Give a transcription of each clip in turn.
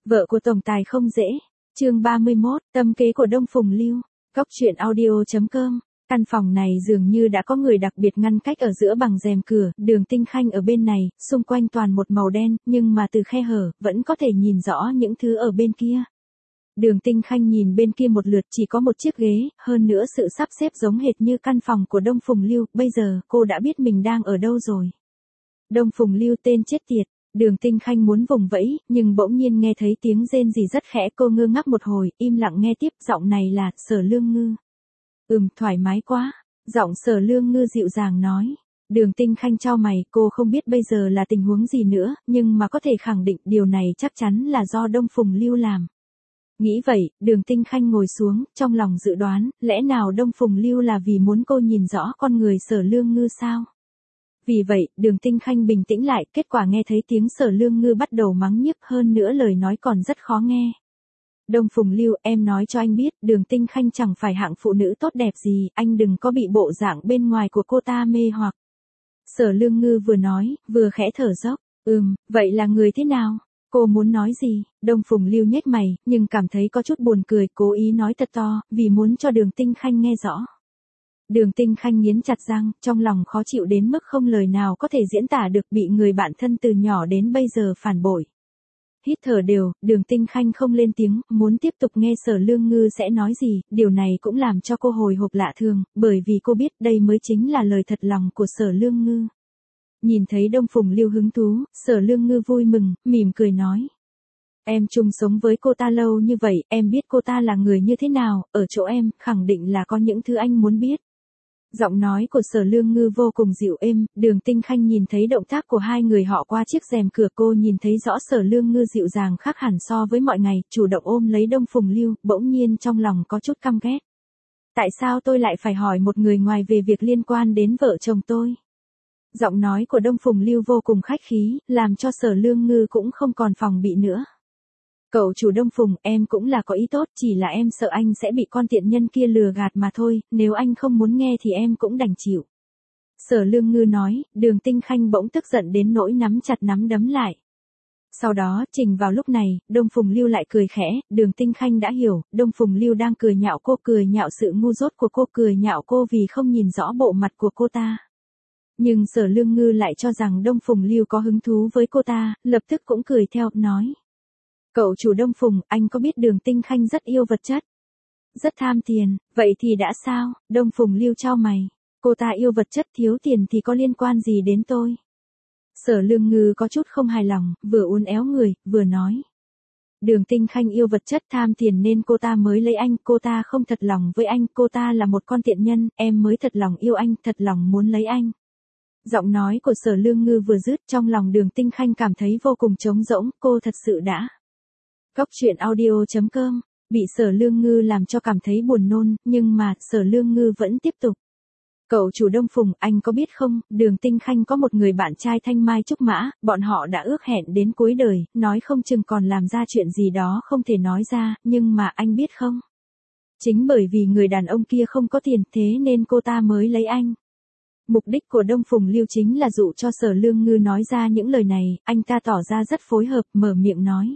Vợ của tổng tài không dễ. Chương 31, tâm kế của Đông Phùng Lưu. Góc truyện audio.com. Căn phòng này dường như đã có người đặc biệt ngăn cách ở giữa bằng rèm cửa, Đường Tinh Khanh ở bên này, xung quanh toàn một màu đen, nhưng mà từ khe hở, vẫn có thể nhìn rõ những thứ ở bên kia. Đường Tinh Khanh nhìn bên kia một lượt, chỉ có một chiếc ghế, hơn nữa sự sắp xếp giống hệt như căn phòng của Đông Phùng Lưu, bây giờ cô đã biết mình đang ở đâu rồi. Đông Phùng Lưu tên chết tiệt. Đường Tinh Khanh muốn vùng vẫy, nhưng bỗng nhiên nghe thấy tiếng rên rỉ rất khẽ, cô ngơ ngác một hồi, im lặng nghe tiếp, giọng này là Sở Lương Ngư. Thoải mái quá, giọng Sở Lương Ngư dịu dàng nói. Đường Tinh Khanh chau mày, cô không biết bây giờ là tình huống gì nữa, nhưng mà có thể khẳng định điều này chắc chắn là do Đông Phùng Lưu làm. Nghĩ vậy, Đường Tinh Khanh ngồi xuống, trong lòng dự đoán, lẽ nào Đông Phùng Lưu là vì muốn cô nhìn rõ con người Sở Lương Ngư sao? Vì vậy, Đường Tinh Khanh bình tĩnh lại, kết quả nghe thấy tiếng Sở Lương Ngư bắt đầu mắng nhiếc, hơn nữa lời nói còn rất khó nghe. Đông Phùng Lưu, em nói cho anh biết, Đường Tinh Khanh chẳng phải hạng phụ nữ tốt đẹp gì, anh đừng có bị bộ dạng bên ngoài của cô ta mê hoặc. Sở Lương Ngư vừa nói, vừa khẽ thở dốc. Vậy là người thế nào? Cô muốn nói gì? Đông Phùng Lưu nhếch mày, nhưng cảm thấy có chút buồn cười, cố ý nói thật to, vì muốn cho Đường Tinh Khanh nghe rõ. Đường Tinh Khanh nghiến chặt răng, trong lòng khó chịu đến mức không lời nào có thể diễn tả được, bị người bạn thân từ nhỏ đến bây giờ phản bội. Hít thở đều, Đường Tinh Khanh không lên tiếng, muốn tiếp tục nghe Sở Lương Ngư sẽ nói gì, điều này cũng làm cho cô hồi hộp lạ thường, bởi vì cô biết đây mới chính là lời thật lòng của Sở Lương Ngư. Nhìn thấy Đông Phùng Lưu hứng thú, Sở Lương Ngư vui mừng, mỉm cười nói. Em chung sống với cô ta lâu như vậy, em biết cô ta là người như thế nào, ở chỗ em, khẳng định là có những thứ anh muốn biết. Giọng nói của Sở Lương Ngư vô cùng dịu êm, Đường Tinh Khanh nhìn thấy động tác của hai người họ qua chiếc rèm cửa, cô nhìn thấy rõ Sở Lương Ngư dịu dàng khác hẳn so với mọi ngày, chủ động ôm lấy Đông Phùng Lưu, bỗng nhiên trong lòng có chút căm ghét. Tại sao tôi lại phải hỏi một người ngoài về việc liên quan đến vợ chồng tôi? Giọng nói của Đông Phùng Lưu vô cùng khách khí, làm cho Sở Lương Ngư cũng không còn phòng bị nữa. Cậu chủ Đông Phùng, em cũng là có ý tốt, chỉ là em sợ anh sẽ bị con tiện nhân kia lừa gạt mà thôi, nếu anh không muốn nghe thì em cũng đành chịu. Sở Lương Ngư nói, Đường Tinh Khanh bỗng tức giận đến nỗi nắm chặt nắm đấm lại. Sau đó, chỉnh vào lúc này, Đông Phùng Lưu lại cười khẽ, Đường Tinh Khanh đã hiểu, Đông Phùng Lưu đang cười nhạo cô, cười nhạo sự ngu dốt của cô, cười nhạo cô vì không nhìn rõ bộ mặt của cô ta. Nhưng Sở Lương Ngư lại cho rằng Đông Phùng Lưu có hứng thú với cô ta, lập tức cũng cười theo, nói. Cậu chủ Đông Phùng, anh có biết Đường Tinh Khanh rất yêu vật chất? Rất tham tiền, vậy thì đã sao? Đông Phùng Lưu chau mày. Cô ta yêu vật chất, thiếu tiền thì có liên quan gì đến tôi? Sở Lương Ngư có chút không hài lòng, vừa uốn éo người, vừa nói. Đường Tinh Khanh yêu vật chất, tham tiền nên cô ta mới lấy anh, cô ta không thật lòng với anh, cô ta là một con tiện nhân, em mới thật lòng yêu anh, thật lòng muốn lấy anh. Giọng nói của Sở Lương Ngư vừa dứt, trong lòng Đường Tinh Khanh cảm thấy vô cùng trống rỗng, cô thật sự đã. Góc truyện audio.com, bị Sở Lương Ngư làm cho cảm thấy buồn nôn, nhưng mà, Sở Lương Ngư vẫn tiếp tục. Cậu chủ Đông Phùng, anh có biết không, Đường Tinh Khanh có một người bạn trai thanh mai trúc mã, bọn họ đã ước hẹn đến cuối đời, nói không chừng còn làm ra chuyện gì đó không thể nói ra, nhưng mà anh biết không? Chính bởi vì người đàn ông kia không có tiền, thế nên cô ta mới lấy anh. Mục đích của Đông Phùng Lưu chính là dụ cho Sở Lương Ngư nói ra những lời này, anh ta tỏ ra rất phối hợp, mở miệng nói.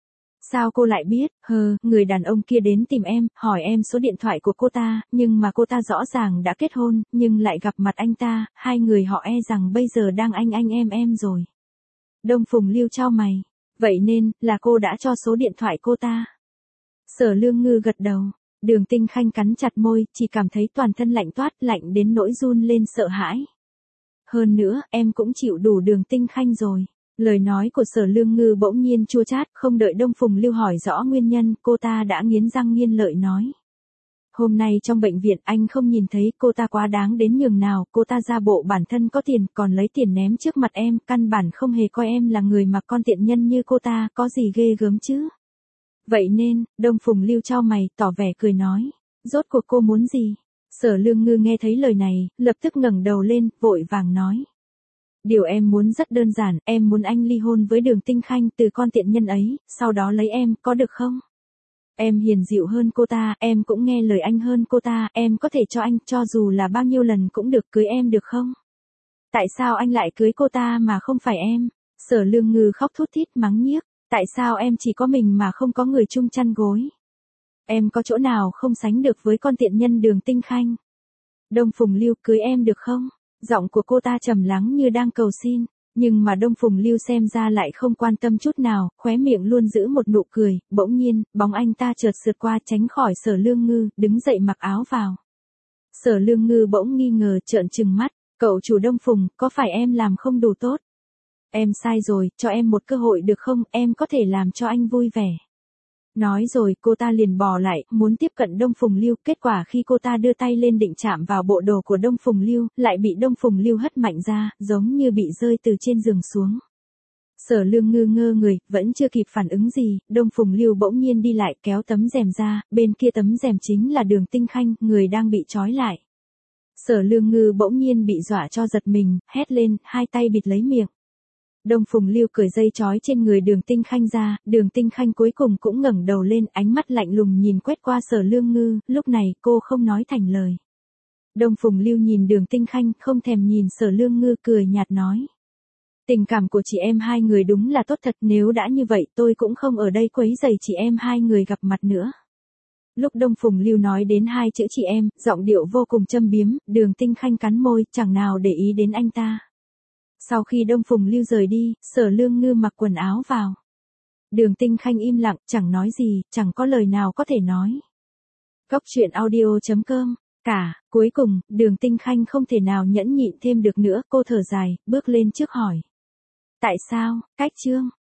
Sao cô lại biết? Người đàn ông kia đến tìm em, hỏi em số điện thoại của cô ta, nhưng mà cô ta rõ ràng đã kết hôn, nhưng lại gặp mặt anh ta, hai người họ e rằng bây giờ đang anh em rồi. Đông Phùng Lưu chau mày. Vậy nên, là cô đã cho số điện thoại cô ta. Sở Lương Ngư gật đầu. Đường Tinh Khanh cắn chặt môi, chỉ cảm thấy toàn thân lạnh toát, lạnh đến nỗi run lên sợ hãi. Hơn nữa, em cũng chịu đủ Đường Tinh Khanh rồi. Lời nói của Sở Lương Ngư bỗng nhiên chua chát, không đợi Đông Phùng Lưu hỏi rõ nguyên nhân, cô ta đã nghiến răng nghiến lợi nói. Hôm nay trong bệnh viện anh không nhìn thấy cô ta quá đáng đến nhường nào, cô ta ra bộ bản thân có tiền, còn lấy tiền ném trước mặt em, căn bản không hề coi em là người mà con tiện nhân như cô ta, có gì ghê gớm chứ. Vậy nên, Đông Phùng Lưu chau mày, tỏ vẻ cười nói. Rốt cuộc cô muốn gì? Sở Lương Ngư nghe thấy lời này, lập tức ngẩng đầu lên, vội vàng nói. Điều em muốn rất đơn giản, em muốn anh ly hôn với Đường Tinh Khanh từ con tiện nhân ấy, sau đó lấy em, có được không? Em hiền dịu hơn cô ta, em cũng nghe lời anh hơn cô ta, em có thể cho anh, cho dù là bao nhiêu lần cũng được, cưới em được không? Tại sao anh lại cưới cô ta mà không phải em? Sở Lương Ngư khóc thút thít mắng nhiếc. Tại sao em chỉ có mình mà không có người chung chăn gối? Em có chỗ nào không sánh được với con tiện nhân Đường Tinh Khanh? Đông Phùng Lưu, cưới em được không? Giọng của cô ta trầm lắng như đang cầu xin, nhưng mà Đông Phùng Lưu xem ra lại không quan tâm chút nào, khóe miệng luôn giữ một nụ cười, bỗng nhiên, bóng anh ta chợt sượt qua tránh khỏi Sở Lương Ngư, đứng dậy mặc áo vào. Sở Lương Ngư bỗng nghi ngờ trợn trừng mắt, cậu chủ Đông Phùng, có phải em làm không đủ tốt? Em sai rồi, cho em một cơ hội được không, em có thể làm cho anh vui vẻ. Nói rồi cô ta liền bò lại, muốn tiếp cận Đông Phùng Lưu, kết quả khi cô ta đưa tay lên định chạm vào bộ đồ của Đông Phùng Lưu, lại bị Đông Phùng Lưu hất mạnh ra, giống như bị rơi từ trên giường xuống. Sở Lương Ngư ngơ người, vẫn chưa kịp phản ứng gì, Đông Phùng Lưu bỗng nhiên đi lại kéo tấm rèm ra, bên kia tấm rèm chính là Đường Tinh Khanh, người đang bị trói lại. Sở Lương Ngư bỗng nhiên bị dọa cho giật mình, hét lên, hai tay bịt lấy miệng. Đông Phùng Lưu cởi dây trói trên người Đường Tinh Khanh ra, Đường Tinh Khanh cuối cùng cũng ngẩng đầu lên, ánh mắt lạnh lùng nhìn quét qua Sở Lương Ngư, lúc này cô không nói thành lời. Đông Phùng Lưu nhìn Đường Tinh Khanh, không thèm nhìn Sở Lương Ngư, cười nhạt nói. Tình cảm của chị em hai người đúng là tốt thật, nếu đã như vậy tôi cũng không ở đây quấy rầy chị em hai người gặp mặt nữa. Lúc Đông Phùng Lưu nói đến hai chữ chị em, giọng điệu vô cùng châm biếm, Đường Tinh Khanh cắn môi, chẳng nào để ý đến anh ta. Sau khi Đông Phùng Lưu rời đi, Sở Lương Ngư mặc quần áo vào. Đường Tinh Khanh im lặng, chẳng nói gì, chẳng có lời nào có thể nói. Cốc truyện audio.com. Cuối cùng, Đường Tinh Khanh không thể nào nhẫn nhịn thêm được nữa, cô thở dài, bước lên trước hỏi. Tại sao, Cách Trương?